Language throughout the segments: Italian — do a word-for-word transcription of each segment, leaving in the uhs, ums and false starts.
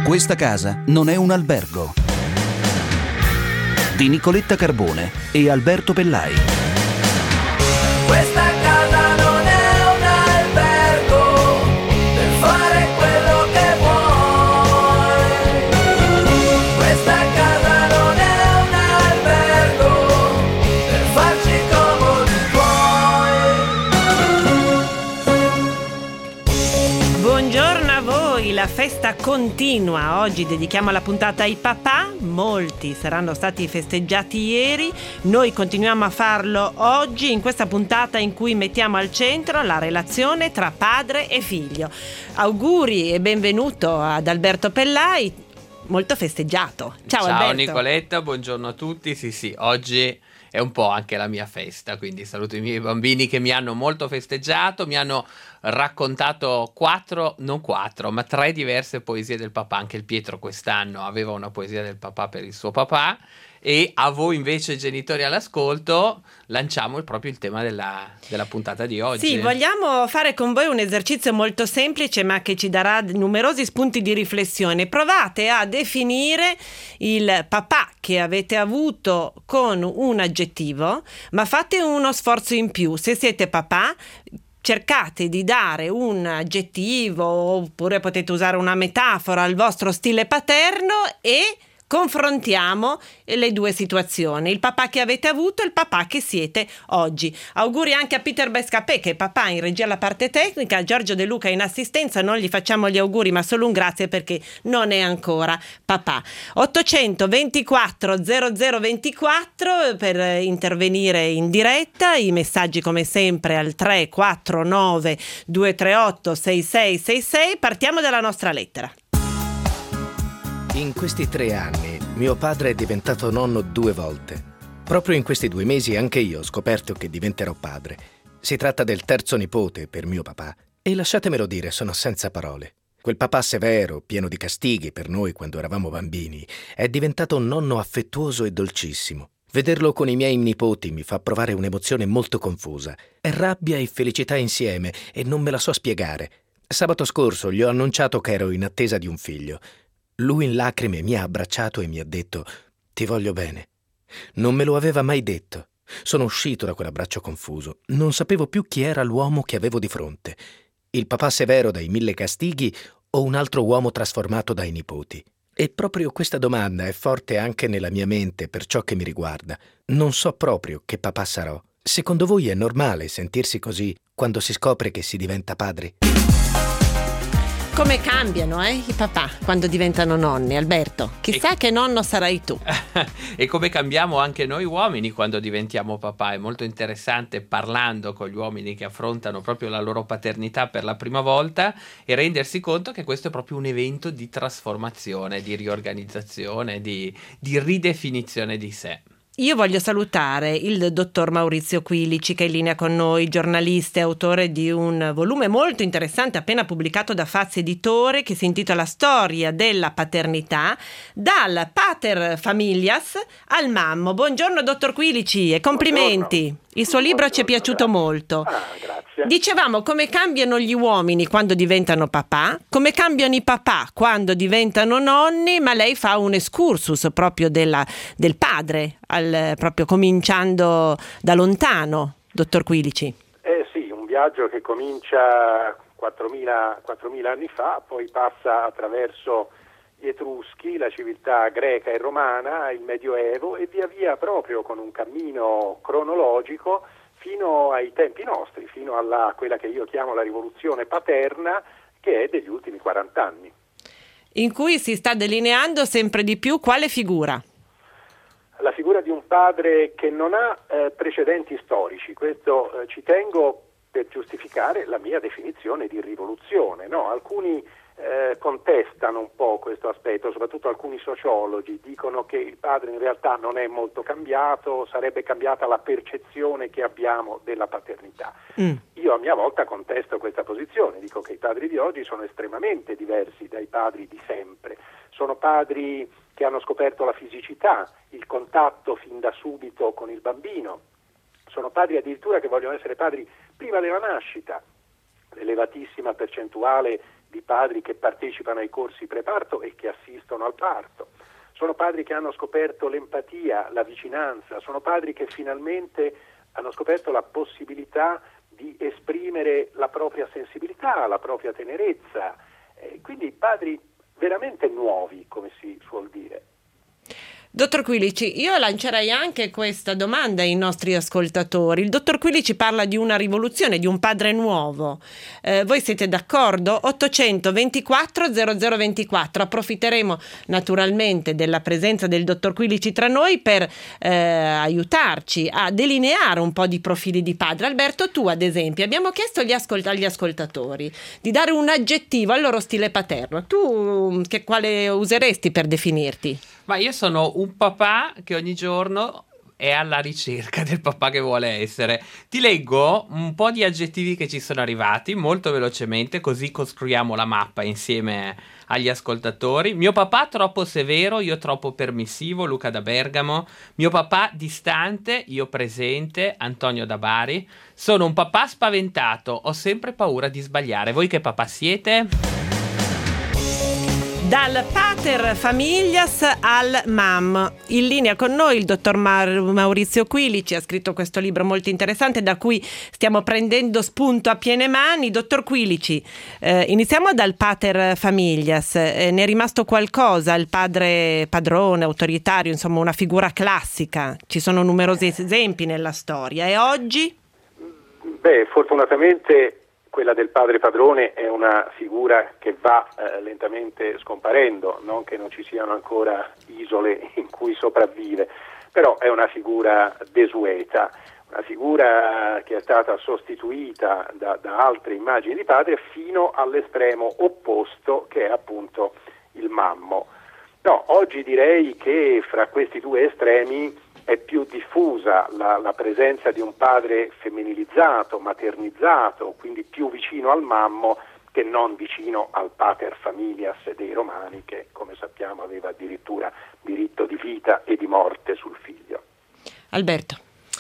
Questa casa non è un albergo. Di Nicoletta Carbone e Alberto Pellai. Questa casa non è un albergo per fare quello che vuoi. Questa casa non è un albergo per farci comodi tuoi. Buongiorno a voi, la festa continua. Oggi dedichiamo la puntata ai papà. Molti saranno stati festeggiati ieri, noi continuiamo a farlo oggi in questa puntata in cui mettiamo al centro la relazione tra padre e figlio. Auguri e benvenuto ad Alberto Pellai, molto festeggiato. Ciao, Ciao Alberto. Nicoletta, buongiorno a tutti. Sì sì, oggi è un po' anche la mia festa, quindi saluto i miei bambini che mi hanno molto festeggiato, mi hanno raccontato quattro, non quattro, ma tre diverse poesie del papà. Anche il Pietro quest'anno aveva una poesia del papà per il suo papà. E a voi invece genitori all'ascolto lanciamo il, proprio il tema della, della puntata di oggi. Sì, vogliamo fare con voi un esercizio molto semplice ma che ci darà numerosi spunti di riflessione. Provate a definire il papà che avete avuto con un aggettivo, ma fate uno sforzo in più. Se siete papà, cercate di dare un aggettivo oppure potete usare una metafora al vostro stile paterno e confrontiamo le due situazioni, il papà che avete avuto e il papà che siete oggi. Auguri anche a Peter Bescapè che è papà in regia alla parte tecnica, Giorgio De Luca in assistenza. Non gli facciamo gli auguri ma solo un grazie perché non è ancora papà. ottocentoventiquattro zero zero ventiquattro per intervenire in diretta, i messaggi come sempre al tre quattro nove due tre otto sei sei sei sei. Partiamo dalla nostra lettera. In questi tre anni mio padre è diventato nonno due volte. Proprio in questi due mesi anche io ho scoperto che diventerò padre. Si tratta del terzo nipote per mio papà e lasciatemelo dire, sono senza parole. Quel papà severo, pieno di castighi per noi quando eravamo bambini, è diventato un nonno affettuoso e dolcissimo. Vederlo con i miei nipoti mi fa provare un'emozione molto confusa. È rabbia e felicità insieme e non me la so spiegare. Sabato scorso gli ho annunciato che ero in attesa di un figlio. Lui in lacrime mi ha abbracciato e mi ha detto «Ti voglio bene». Non me lo aveva mai detto. Sono uscito da quell'abbraccio confuso. Non sapevo più chi era l'uomo che avevo di fronte. Il papà severo dai mille castighi o un altro uomo trasformato dai nipoti. E proprio questa domanda è forte anche nella mia mente per ciò che mi riguarda. Non so proprio che papà sarò. Secondo voi è normale sentirsi così quando si scopre che si diventa padri? Come cambiano eh, i papà quando diventano nonni, Alberto? Chissà e... che nonno sarai tu. E come cambiamo anche noi uomini quando diventiamo papà. È molto interessante parlando con gli uomini che affrontano proprio la loro paternità per la prima volta e rendersi conto che questo è proprio un evento di trasformazione, di riorganizzazione, di, di ridefinizione di sé. Io voglio salutare il dottor Maurizio Quilici che è in linea con noi, giornalista e autore di un volume molto interessante appena pubblicato da Faz Editore che si intitola Storia della paternità, dal pater familias al mammo. Buongiorno dottor Quilici e complimenti. Buongiorno. Il suo libro Buongiorno, ci è piaciuto grazie. molto. Ah, grazie. Dicevamo come cambiano gli uomini quando diventano papà, come cambiano i papà quando diventano nonni, ma lei fa un excursus proprio della, del padre, al, proprio cominciando da lontano, dottor Quilici. Eh sì, un viaggio che comincia quattromila anni fa, poi passa attraverso gli Etruschi, la civiltà greca e romana, il Medioevo e via via proprio con un cammino cronologico fino ai tempi nostri, fino alla quella che io chiamo la rivoluzione paterna che è degli ultimi quaranta anni. In cui si sta delineando sempre di più quale figura? La figura di un padre che non ha eh, precedenti storici, questo eh, ci tengo per giustificare la mia definizione di rivoluzione, no? Alcuni eh, contestano un po' questo aspetto, soprattutto alcuni sociologi dicono che il padre in realtà non è molto cambiato, sarebbe cambiata la percezione che abbiamo della paternità. Mm. Io a mia volta contesto questa posizione, dico che i padri di oggi sono estremamente diversi dai padri di sempre, sono padri che hanno scoperto la fisicità, il contatto fin da subito con il bambino, sono padri addirittura che vogliono essere padri prima della nascita, l'elevatissima percentuale di padri che partecipano ai corsi preparto e che assistono al parto. Sono padri che hanno scoperto l'empatia, la vicinanza, sono padri che finalmente hanno scoperto la possibilità di esprimere la propria sensibilità, la propria tenerezza, eh, quindi padri veramente nuovi, come si suol dire. Dottor Quilici, io lancerei anche questa domanda ai nostri ascoltatori. Il dottor Quilici parla di una rivoluzione, di un padre nuovo. Eh, voi siete d'accordo? ottocentoventiquattro zero zero ventiquattro. Approfitteremo naturalmente della presenza del dottor Quilici tra noi per eh, aiutarci a delineare un po' di profili di padre. Alberto, tu ad esempio, abbiamo chiesto agli, ascolt- agli ascoltatori di dare un aggettivo al loro stile paterno. Tu che quale useresti per definirti? Ma io sono un papà che ogni giorno è alla ricerca del papà che vuole essere. Ti leggo un po' di aggettivi che ci sono arrivati molto velocemente, così costruiamo la mappa insieme agli ascoltatori. Mio papà troppo severo, io troppo permissivo, Luca da Bergamo. Mio papà distante, io presente, Antonio da Bari. Sono un papà spaventato, ho sempre paura di sbagliare. Voi che papà siete? Dal pater familias al mam. In linea con noi il dottor Mar- Maurizio Quilici ha scritto questo libro molto interessante da cui stiamo prendendo spunto a piene mani. Dottor Quilici, eh, iniziamo dal pater familias. Eh, ne è rimasto qualcosa? Il padre padrone, autoritario, insomma una figura classica. Ci sono numerosi esempi nella storia. E oggi? Beh, fortunatamente quella del padre padrone è una figura che va eh, lentamente scomparendo, non che non ci siano ancora isole in cui sopravvive, però è una figura desueta, una figura che è stata sostituita da, da altre immagini di padre fino all'estremo opposto, che è appunto il mammo. No, oggi direi che fra questi due estremi è più diffusa la, la presenza di un padre femminilizzato, maternizzato, quindi più vicino al mammo che non vicino al pater familias dei Romani, che come sappiamo aveva addirittura diritto di vita e di morte sul figlio. Alberto.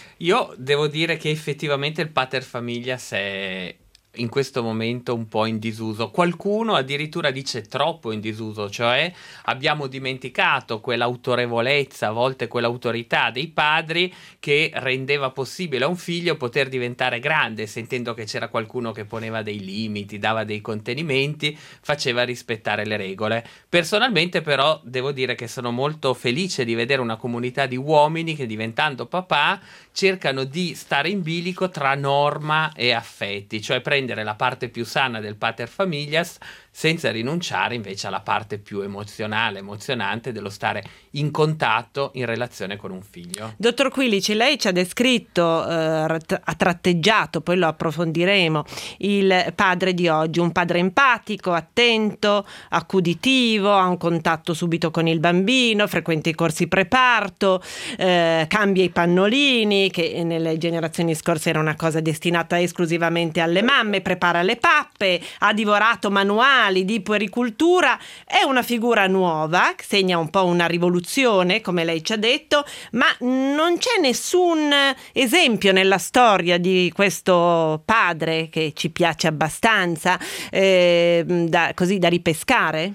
Io devo dire che effettivamente il pater familias è in questo momento un po' in disuso. Qualcuno addirittura dice troppo in disuso, cioè abbiamo dimenticato quell'autorevolezza, a volte quell'autorità dei padri che rendeva possibile a un figlio poter diventare grande, sentendo che c'era qualcuno che poneva dei limiti, dava dei contenimenti, faceva rispettare le regole. Personalmente però devo dire che sono molto felice di vedere una comunità di uomini che diventando papà cercano di stare in bilico tra norma e affetti, cioè prendere la parte più sana del pater familias senza rinunciare invece alla parte più emozionale, emozionante dello stare in contatto, in relazione con un figlio. Dottor Quilici, lei ci ha descritto, eh, ha tratteggiato, poi lo approfondiremo, il padre di oggi, un padre empatico, attento, accuditivo, ha un contatto subito con il bambino, frequenta i corsi preparto, eh, cambia i pannolini, che nelle generazioni scorse era una cosa destinata esclusivamente alle mamme, prepara le pappe, ha divorato manuali di puericultura. È una figura nuova, segna un po' una rivoluzione, come lei ci ha detto, ma non c'è nessun esempio nella storia di questo padre che ci piace abbastanza, eh, da, così da ripescare?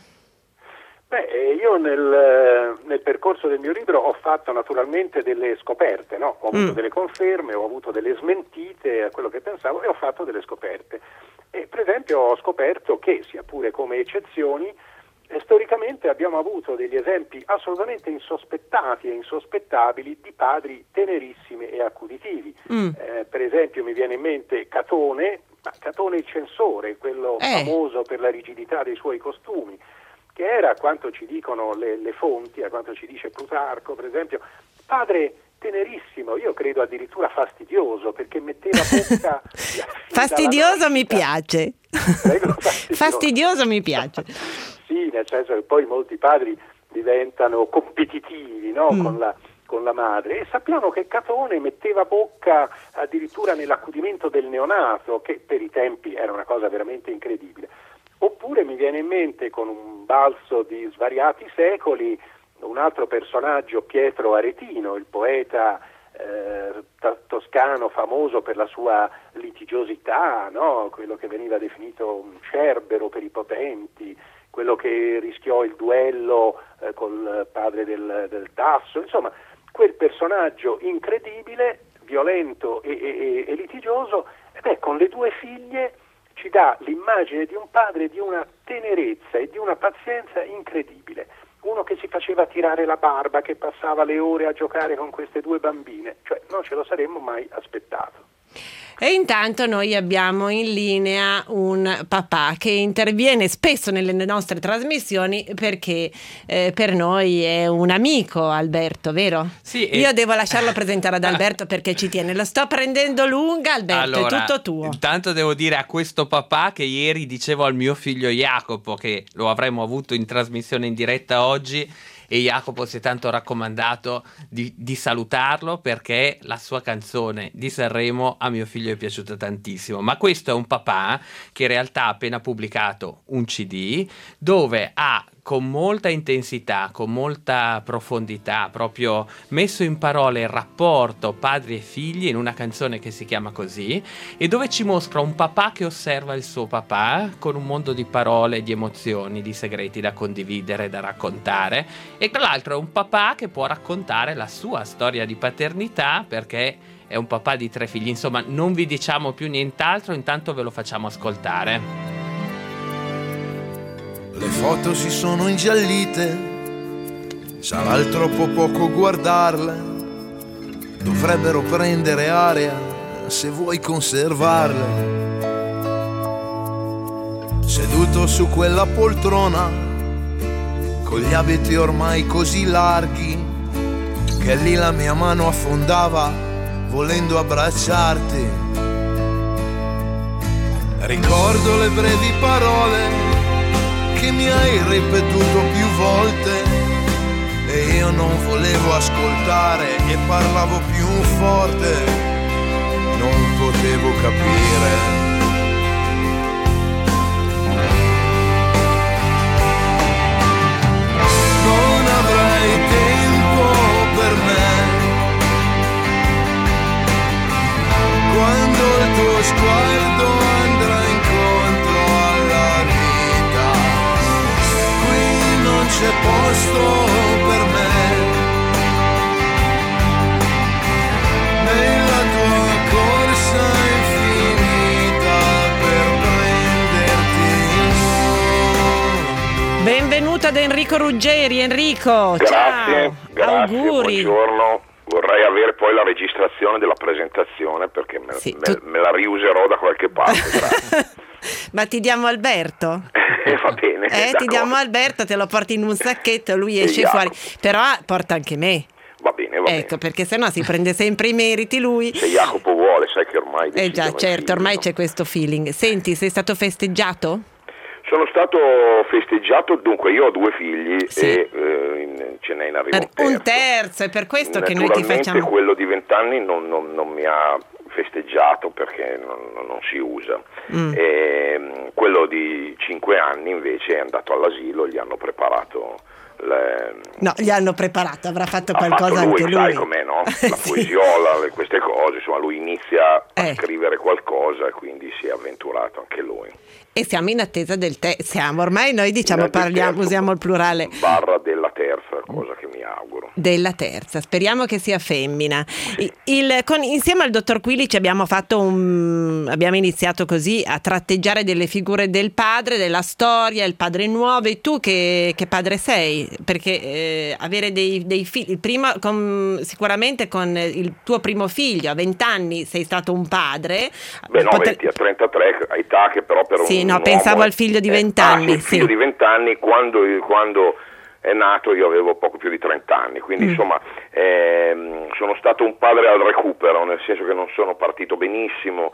Beh, io nel, nel percorso del mio libro ho fatto naturalmente delle scoperte, no? Ho avuto mm. delle conferme, ho avuto delle smentite a quello che pensavo e ho fatto delle scoperte. E per esempio ho scoperto che, sia pure come eccezioni, eh, storicamente abbiamo avuto degli esempi assolutamente insospettati e insospettabili di padri tenerissimi e accuditivi. Mm. Eh, per esempio mi viene in mente Catone, ma Catone il censore, quello eh. famoso per la rigidità dei suoi costumi, che era, a quanto ci dicono le, le fonti, a quanto ci dice Plutarco, per esempio, padre tenerissimo, io credo addirittura fastidioso, perché metteva bocca... Fastidioso mi piace. Prego, fastidioso. Fastidioso mi piace. Sì, nel senso che poi molti padri diventano competitivi, no? mm. con, la, con la madre, e sappiamo che Catone metteva bocca addirittura nell'accudimento del neonato, che per i tempi era una cosa veramente incredibile. Oppure mi viene in mente, con un balzo di svariati secoli, un altro personaggio, Pietro Aretino, il poeta eh, toscano famoso per la sua litigiosità, no? Quello che veniva definito un Cerbero per i potenti, quello che rischiò il duello eh, col padre del, del Tasso, insomma quel personaggio incredibile, violento e, e, e litigioso, e beh, con le due figlie ci dà l'immagine di un padre di una tenerezza e di una pazienza incredibile. Uno che si faceva tirare la barba, che passava le ore a giocare con queste due bambine, cioè non ce lo saremmo mai aspettato. E intanto noi abbiamo in linea un papà che interviene spesso nelle nostre trasmissioni perché eh, per noi è un amico, Alberto, vero? Sì. E... Io devo lasciarlo presentare ad Alberto perché ci tiene. Lo sto prendendo lunga, Alberto, allora, è tutto tuo. Intanto devo dire a questo papà che ieri dicevo al mio figlio Jacopo, che lo avremmo avuto in trasmissione in diretta oggi, e Jacopo si è tanto raccomandato di, di salutarlo perché la sua canzone di Sanremo a mio figlio è piaciuta tantissimo. Ma questo è un papà che in realtà ha appena pubblicato un C D dove ha con molta intensità, con molta profondità, proprio messo in parole il rapporto padri e figli in una canzone che si chiama così, e dove ci mostra un papà che osserva il suo papà con un mondo di parole, di emozioni, di segreti da condividere, da raccontare, e tra l'altro è un papà che può raccontare la sua storia di paternità perché è un papà di tre figli. Insomma, non vi diciamo più nient'altro, intanto ve lo facciamo ascoltare. Le foto si sono ingiallite, sarà il troppo poco guardarle, dovrebbero prendere aria se vuoi conservarle. Seduto su quella poltrona, con gli abiti ormai così larghi, che lì la mia mano affondava volendo abbracciarti. Ricordo le brevi parole che mi hai ripetuto più volte e io non volevo ascoltare e parlavo più forte, non potevo capire. Non avrai tempo per me quando il tuo sguardo andrà incontro alla vita. Non c'è posto per me nella tua corsa infinita per prenderti. Benvenuto ad Enrico Ruggeri. Enrico, grazie, ciao, grazie, auguri. Buongiorno. Vorrei avere poi la registrazione della presentazione perché me, Sì, me, tu... me la riuserò da qualche parte. Grazie. Ma ti diamo Alberto? Eh, va bene. Eh, ti diamo Alberto, te lo porti in un sacchetto, lui esce Jacopo. fuori. Però porta anche me. Va bene, va Ecco, bene. perché sennò si prende sempre i meriti lui. Se Jacopo vuole, sai che ormai... Eh già, decidono i certo, figli, ormai no? c'è questo feeling. Senti, sei stato festeggiato? Sono stato festeggiato, dunque io ho due figli Sì. e eh, in- ce n'è in arrivo un terzo. Un terzo, è per questo che noi ti Naturalmente facciamo... quello di vent'anni non, non, non mi ha festeggiato perché non, non- non si usa. Mm. E, quello di cinque anni invece è andato all'asilo, gli hanno preparato le... No, gli hanno preparato, avrà fatto ha qualcosa fatto lui, anche sai lui. com'è, no? La Sì. poesiola, le- queste cose, insomma lui inizia a Eh. scrivere qualcosa e quindi si è avventurato anche lui. E siamo in attesa del te. Siamo, ormai noi diciamo, Del parliamo, terzo, usiamo il plurale. Barra della terza, cosa che mi auguro. Della terza, speriamo che sia femmina. I- Il, con, insieme al dottor Quilici abbiamo fatto un abbiamo iniziato così a tratteggiare delle figure del padre, della storia, il padre nuovo. E tu che, che padre sei? Perché eh, avere dei, dei figli, prima con, sicuramente con il tuo primo figlio a venti anni sei stato un padre. Beh no, Pote- venti a trentatré, età che però per Sì, un no, uomo pensavo è- al figlio di eh, venti ah, anni, sì, il figlio sì. di venti anni, quando, quando è nato io avevo poco più di trenta anni, quindi Mm. insomma ehm, sono stato un padre al recupero, nel senso che non sono partito benissimo,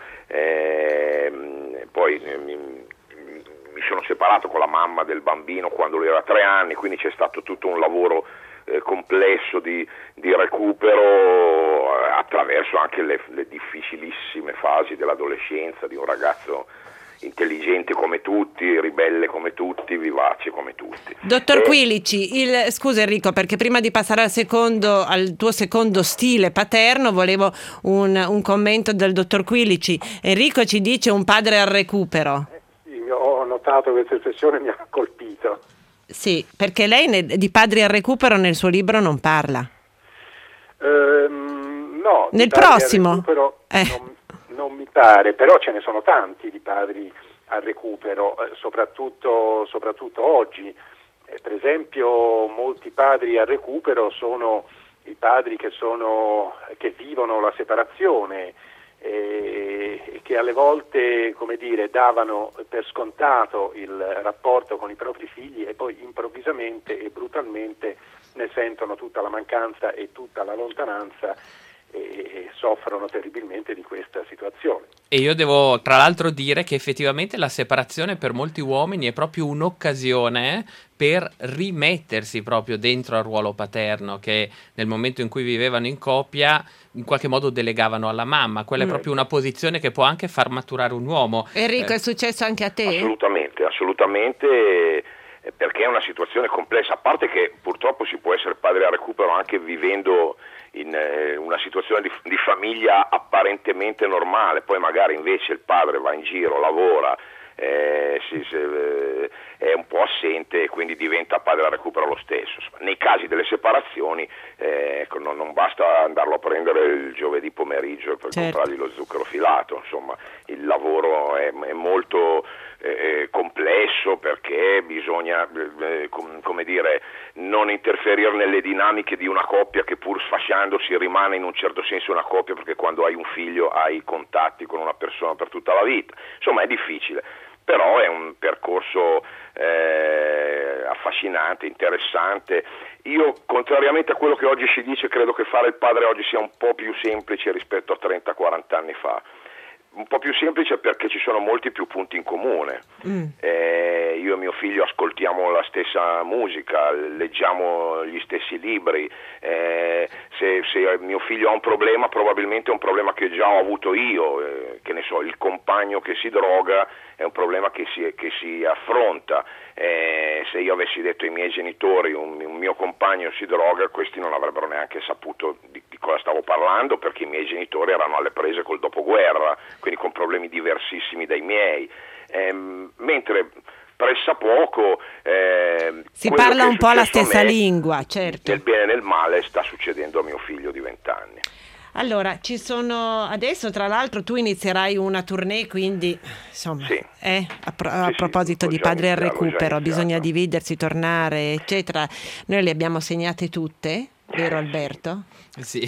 ehm, poi eh, mi, mi sono separato con la mamma del bambino quando lui aveva tre anni, quindi c'è stato tutto un lavoro eh, complesso di, di recupero eh, attraverso anche le, le difficilissime fasi dell'adolescenza di un ragazzo intelligente come tutti, ribelle come tutti, vivace come tutti. Dottor E... Quilici, il, scusa Enrico, perché prima di passare al secondo, al tuo secondo stile paterno, volevo un, un commento del dottor Quilici. Enrico ci dice un padre al recupero. Eh, sì, ho notato questa espressione, mi ha colpito. Sì, perché lei ne, di padri al recupero nel suo libro non parla. Ehm, no, Nel di padri al prossimo? recupero Eh. non, non mi pare, però ce ne sono tanti di padri al recupero, eh, soprattutto, soprattutto oggi. Eh, per esempio, molti padri al recupero sono i padri che, sono, che vivono la separazione e, e che alle volte, come dire, davano per scontato il rapporto con i propri figli e poi improvvisamente e brutalmente ne sentono tutta la mancanza e tutta la lontananza e soffrono terribilmente di questa situazione. E io devo tra l'altro dire che effettivamente la separazione per molti uomini è proprio un'occasione per rimettersi proprio dentro al ruolo paterno, che nel momento in cui vivevano in coppia in qualche modo delegavano alla mamma. Quella Mm. è proprio una posizione che può anche far maturare un uomo. Enrico, Eh, è successo anche a te? Assolutamente, assolutamente, eh, perché è una situazione complessa, a parte che purtroppo si può essere padre al recupero anche vivendo in eh, una situazione di, di famiglia apparentemente normale, poi magari invece il padre va in giro, lavora, eh, si, si, eh, è un po' assente e quindi diventa padre al recupero lo stesso. Nei casi delle separazioni eh, ecco, non, non basta andarlo a prendere il giovedì pomeriggio per Certo. comprargli lo zucchero filato, insomma il lavoro è, è molto eh, complesso perché bisogna eh, com, come dire non interferire nelle dinamiche di una coppia che pur sfasciandosi rimane in un certo senso una coppia, perché quando hai un figlio hai contatti con una persona per tutta la vita, insomma è difficile, però è un percorso eh, affascinante, interessante. Io, contrariamente a quello che oggi si dice, credo che fare il padre oggi sia un po' più semplice rispetto a trenta quaranta anni fa. Un po' più semplice perché ci sono molti più punti in comune. Mm. Eh, io e mio figlio ascoltiamo la stessa musica, leggiamo gli stessi libri. Eh, se, se mio figlio ha un problema, probabilmente è un problema che già ho avuto io. Eh, che ne so, il compagno che si droga è un problema che si, che si affronta. Eh, se io avessi detto ai miei genitori un, un mio compagno si droga, questi non avrebbero neanche saputo di, di cosa stavo parlando, perché i miei genitori erano alle prese col dopoguerra, quindi con problemi diversissimi dai miei. Eh, mentre pressa poco eh, Si parla un po' la stessa me, lingua, certo. nel bene e nel male sta succedendo a mio figlio di vent'anni. Allora, ci sono adesso, tra l'altro, tu inizierai una tournée, quindi insomma, Sì. eh, a, pro- a Sì, sì, proposito l'ho di già padri al iniziato, l'ho già recupero, iniziato. bisogna dividersi, tornare, eccetera. Noi le abbiamo segnate tutte, vero Alberto? Sì,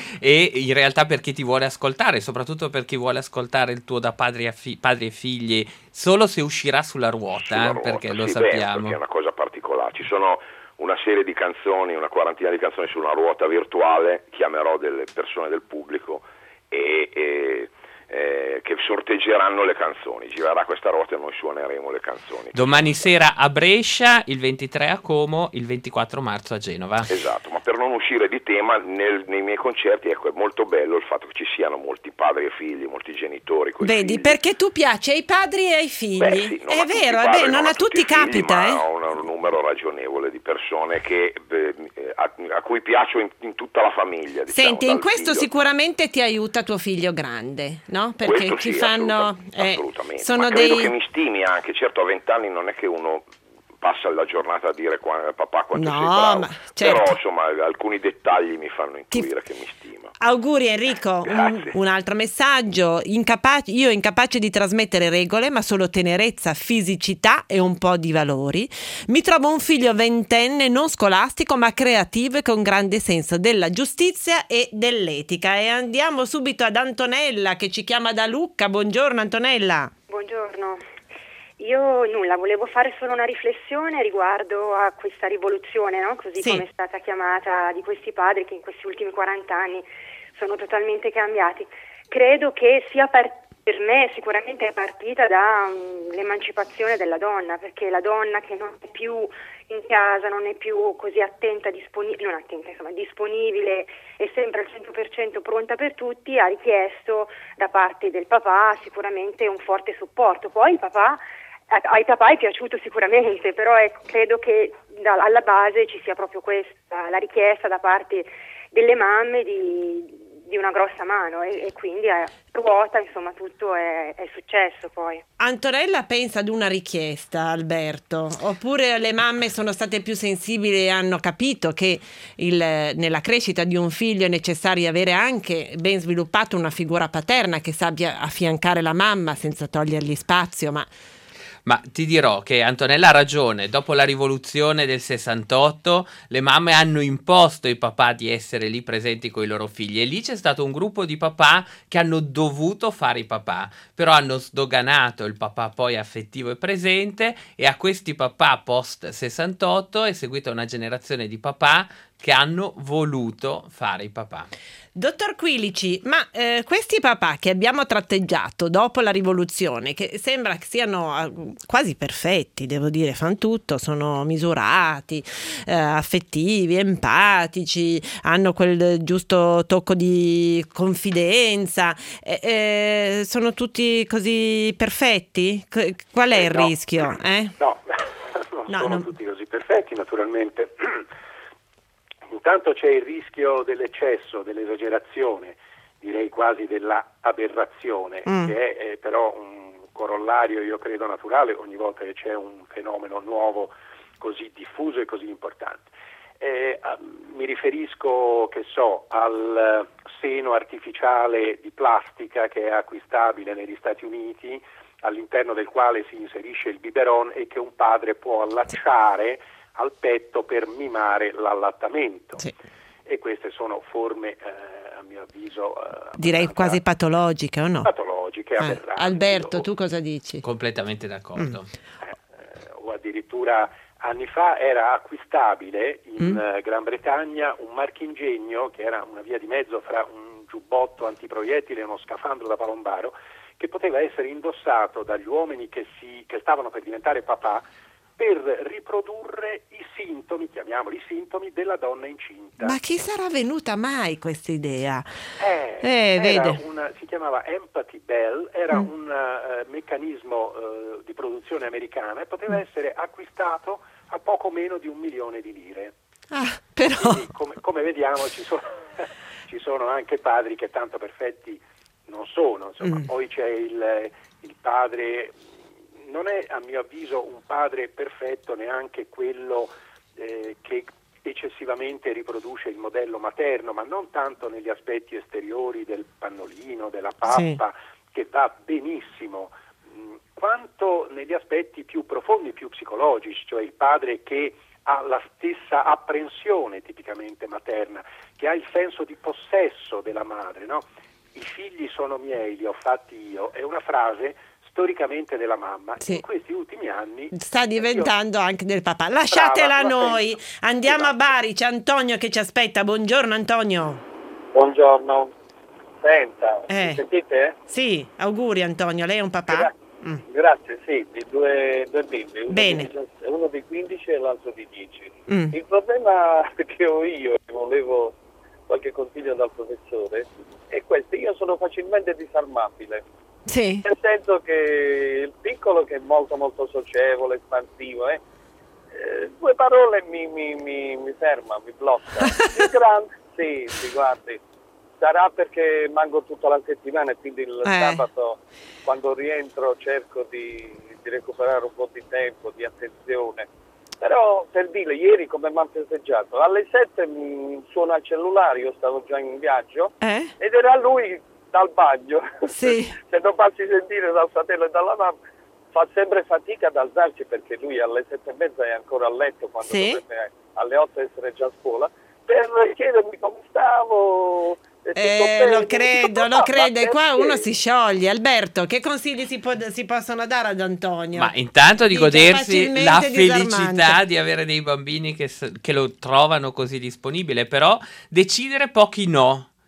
e in realtà per chi ti vuole ascoltare, soprattutto per chi vuole ascoltare il tuo da padri, a fi- padri e figli, solo se uscirà sulla ruota, Sulla ruota, perché lo sì, sappiamo. beh, perché è una cosa particolare. Ci sono una serie di canzoni, una quarantina di canzoni su una ruota virtuale, chiamerò delle persone del pubblico e, e eh, che sorteggeranno le canzoni. Girerà questa ruota e noi suoneremo le canzoni. Domani sera a Brescia, il ventitré a Como, il ventiquattro marzo a Genova. Esatto, ma per non uscire di tema, nel, nei miei concerti, ecco, è molto bello il fatto che ci siano molti padri e figli, molti genitori coi Vedi, figli. perché tu piaci ai padri e ai figli. Beh, sì, non è a tutti vero, i è padri, vero, non a tutti i figli, capita, ma eh. a un, un numero ragionevole di persone che, beh, a, a cui piaccio in, in tutta la famiglia. Diciamo, Senti, in dal questo figlio. sicuramente ti aiuta tuo figlio grande, no? Perché Questo ci sì, fanno assoluta- eh, assolutamente. sono Ma credo dei che mi stimi anche, certo a vent'anni non è che uno passa la giornata a dire qua, papà quanto No, sei bravo, ma certo. però insomma alcuni dettagli mi fanno Ti- intuire che mi stima. Auguri Enrico, un, Grazie. un altro messaggio, Incapace- io incapace di trasmettere regole ma solo tenerezza, fisicità e un po' di valori, mi trovo un figlio ventenne non scolastico ma creativo e con grande senso della giustizia e dell'etica. E andiamo subito ad Antonella che ci chiama da Lucca. Buongiorno Antonella. Buongiorno, io nulla, volevo fare solo una riflessione riguardo a questa rivoluzione, no? Così Sì. come è stata chiamata, di questi padri che in questi ultimi quaranta anni sono totalmente cambiati. Credo che sia par- per me sicuramente è partita dall'emancipazione della donna, perché la donna che non è più in casa, non è più così attenta, disponibile, non attenta, insomma, disponibile e sempre al cento per cento pronta per tutti, ha richiesto da parte del papà sicuramente un forte supporto. Poi il papà, ai papà è piaciuto sicuramente, però ecco, credo che da, alla base ci sia proprio questa, la richiesta da parte delle mamme di di una grossa mano e, e quindi a ruota, insomma, tutto è, è successo poi. Antonella pensa ad una richiesta, Alberto, oppure le mamme sono state più sensibili e hanno capito che il, nella crescita di un figlio è necessario avere anche ben sviluppato una figura paterna che sappia affiancare la mamma senza togliergli spazio, ma... Ma ti dirò che Antonella ha ragione, dopo la rivoluzione del sessantotto le mamme hanno imposto ai papà di essere lì presenti con i loro figli e lì c'è stato un gruppo di papà che hanno dovuto fare i papà, però hanno sdoganato il papà poi affettivo e presente e a questi papà post sessantotto è seguita una generazione di papà che hanno voluto fare i papà. Dottor Quilici, ma eh, questi papà che abbiamo tratteggiato dopo la rivoluzione, che sembra che siano eh, quasi perfetti, devo dire, fanno tutto, sono misurati, eh, affettivi, empatici, hanno quel giusto tocco di confidenza, eh, eh, sono tutti così perfetti? Qual è Eh, il no. rischio? Eh? No, non No, sono non- tutti così perfetti, naturalmente. Intanto c'è il rischio dell'eccesso, dell'esagerazione, direi quasi dell'aberrazione, Mm. che è eh, però un corollario, io credo, naturale ogni volta che c'è un fenomeno nuovo così diffuso e così importante. Eh, a- mi riferisco, che so, al seno artificiale di plastica che è acquistabile negli Stati Uniti, all'interno del quale si inserisce il biberon e che un padre può allacciare al petto per mimare l'allattamento. Sì. E queste sono forme, eh, a mio avviso, eh, Direi abbastanza quasi patologiche, o no? patologiche, Eh, aberranti, Alberto, o- tu cosa dici? Completamente d'accordo. eh, o addirittura anni fa era acquistabile in Mm. eh, Gran Bretagna un marchingegno che era una via di mezzo fra un giubbotto antiproiettile e uno scafandro da palombaro, che poteva essere indossato dagli uomini che, si, che stavano per diventare papà per riprodurre i sintomi, chiamiamoli sintomi, della donna incinta. Ma chi sarà venuta mai questa idea? Eh, Eh, era vede. una- si chiamava Empathy Bell, era Mm. un eh, meccanismo eh, di produzione americana e poteva essere acquistato a poco meno di un milione di lire. Ah, però... Quindi, come, come vediamo, ci sono, ci sono anche padri che tanto perfetti non sono. Insomma. Mm. Poi c'è il, il padre, non è a mio avviso un padre perfetto neanche quello eh, che eccessivamente riproduce il modello materno, ma non tanto negli aspetti esteriori del pannolino, della pappa, che va benissimo, mh, quanto negli aspetti più profondi, più psicologici, cioè il padre che ha la stessa apprensione tipicamente materna, che ha il senso di possesso della madre, no? I figli sono miei, li ho fatti io, è una frase storicamente della mamma. Sì. In questi ultimi anni Sta diventando anche del papà. Lasciatela a Brava, lo noi. sento. Andiamo a Esatto. Bari, c'è Antonio che ci aspetta. Buongiorno Antonio. Buongiorno. Senta, Eh. mi sentite? Sì, auguri Antonio, lei è un papà? Gra- Mm. Grazie, sì, di due, due bimbi, uno Bene. di, diciassette uno di quindici e l'altro di dieci. Mm. Il problema che ho io, e volevo qualche consiglio dal professore, è questo: io sono facilmente disarmabile, Sì. nel senso che il piccolo, che è molto molto socievole, espansivo, eh, eh, due parole mi, mi, mi, mi ferma, mi blocca. Il grande, sì, sì, guardi, sarà perché manco tutta la settimana e quindi il Eh. sabato, quando rientro, cerco di, di recuperare un po' di tempo, di attenzione. Però, per dire, ieri come mi hanno festeggiato, alle sette mi suona il cellulare, io stavo già in viaggio, Eh? ed era lui dal bagno. Sì. Se non farsi sentire dal fratello e dalla mamma, fa sempre fatica ad alzarsi, perché lui alle sette e mezza è ancora a letto, quando Sì. dovrebbe alle otto essere già a scuola, per chiedermi come stavo. e tutto Eh, bene. lo credo, Dico, lo "Ma credo. E qua perché?" uno si scioglie. Alberto, che consigli si, può- si possono dare ad Antonio? Ma intanto di Dice, godersi facilmente la disarmante. felicità di avere dei bambini che, s- che lo trovano così disponibile, però decidere pochi no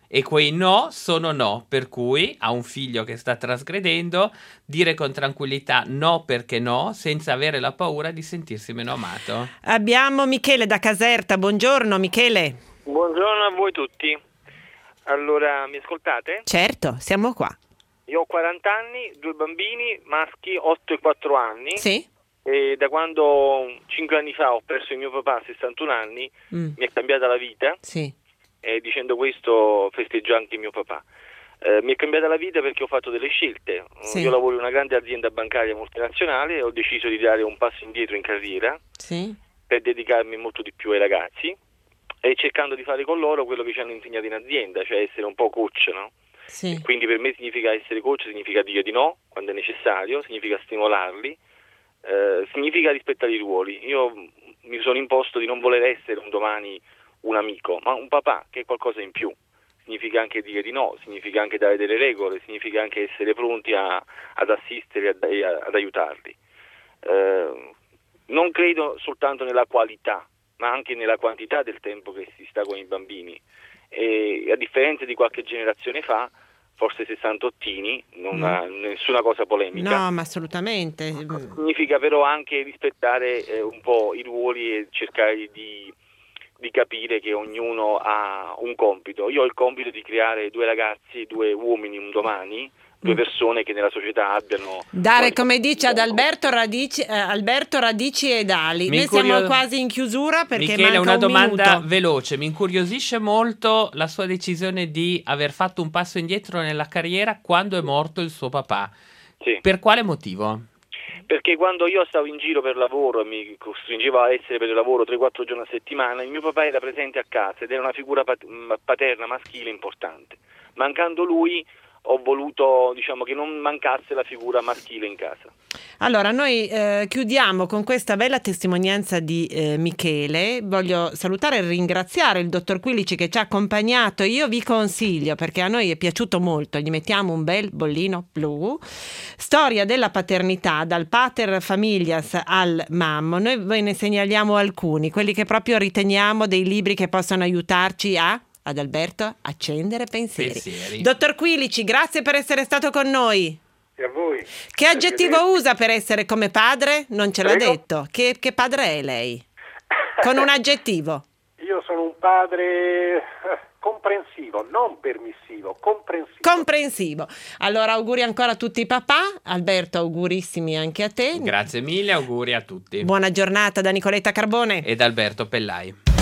e quei no sono no, per cui a un figlio che sta trasgredendo dire con tranquillità no perché no, senza avere la paura di sentirsi meno amato. Abbiamo Michele da Caserta, buongiorno Michele. Buongiorno a voi tutti. Allora, mi ascoltate? Certo, siamo qua. Io ho quaranta anni, due bambini, maschi, otto e quattro anni. Sì. E da quando cinque anni fa ho perso il mio papà a sessantuno anni, Mm. mi è cambiata la vita. Sì. E dicendo questo festeggio anche mio papà. Eh, mi è cambiata la vita perché ho fatto delle scelte. Sì. Io lavoro in una grande azienda bancaria multinazionale e ho deciso di dare un passo indietro in carriera Sì. per dedicarmi molto di più ai ragazzi e cercando di fare con loro quello che ci hanno insegnato in azienda, cioè essere un po' coach, no? Sì. Quindi per me significa essere coach, significa dire di no quando è necessario, significa stimolarli, eh, significa rispettare i ruoli. Io mi sono imposto di non voler essere un domani un amico, ma un papà che è qualcosa in più. Significa anche dire di no, significa anche dare delle regole, significa anche essere pronti a, ad assistere e ad, ad aiutarli. Eh, non credo soltanto nella qualità, ma anche nella quantità del tempo che si sta con i bambini. E a differenza di qualche generazione fa, forse sessantottini, non Mm. ha nessuna cosa polemica. No, ma assolutamente. Significa però anche rispettare eh, un po' i ruoli e cercare di, di capire che ognuno ha un compito. Io ho il compito di creare due ragazzi, due uomini un domani, due persone che nella società abbiano... Dare, come dice ad Alberto, radici, eh, Alberto radici ed ali. Mi Noi incurio- siamo quasi in chiusura perché Michele, manca una un domanda minuto. veloce. Mi incuriosisce molto la sua decisione di aver fatto un passo indietro nella carriera quando è morto il suo papà. Sì. Per quale motivo? Perché quando io stavo in giro per lavoro e mi costringevo a essere per il lavoro tre quattro giorni a settimana, il mio papà era presente a casa ed era una figura pat- paterna maschile importante. Mancando lui ho voluto, diciamo, che non mancasse la figura maschile in casa. Allora, noi eh, chiudiamo con questa bella testimonianza di eh, Michele. Voglio salutare e ringraziare il dottor Quilici che ci ha accompagnato. Io vi consiglio, perché a noi è piaciuto molto, gli mettiamo un bel bollino blu, Storia della paternità, dal pater familias al mammo. Noi ve ne segnaliamo alcuni, quelli che proprio riteniamo dei libri che possono aiutarci a... ad Alberto accendere pensieri. Pensieri. Dottor Quilici, grazie per essere stato con noi. E a voi. Che aggettivo usa per essere come padre? Non ce l'ha Prego? detto. Che, che padre è lei? Con un aggettivo. Io sono un padre eh, comprensivo, non permissivo, comprensivo. Comprensivo. Allora auguri ancora a tutti i papà. Alberto, augurissimi anche a te. Grazie mille, auguri a tutti. Buona giornata da Nicoletta Carbone. Ed Alberto Pellai.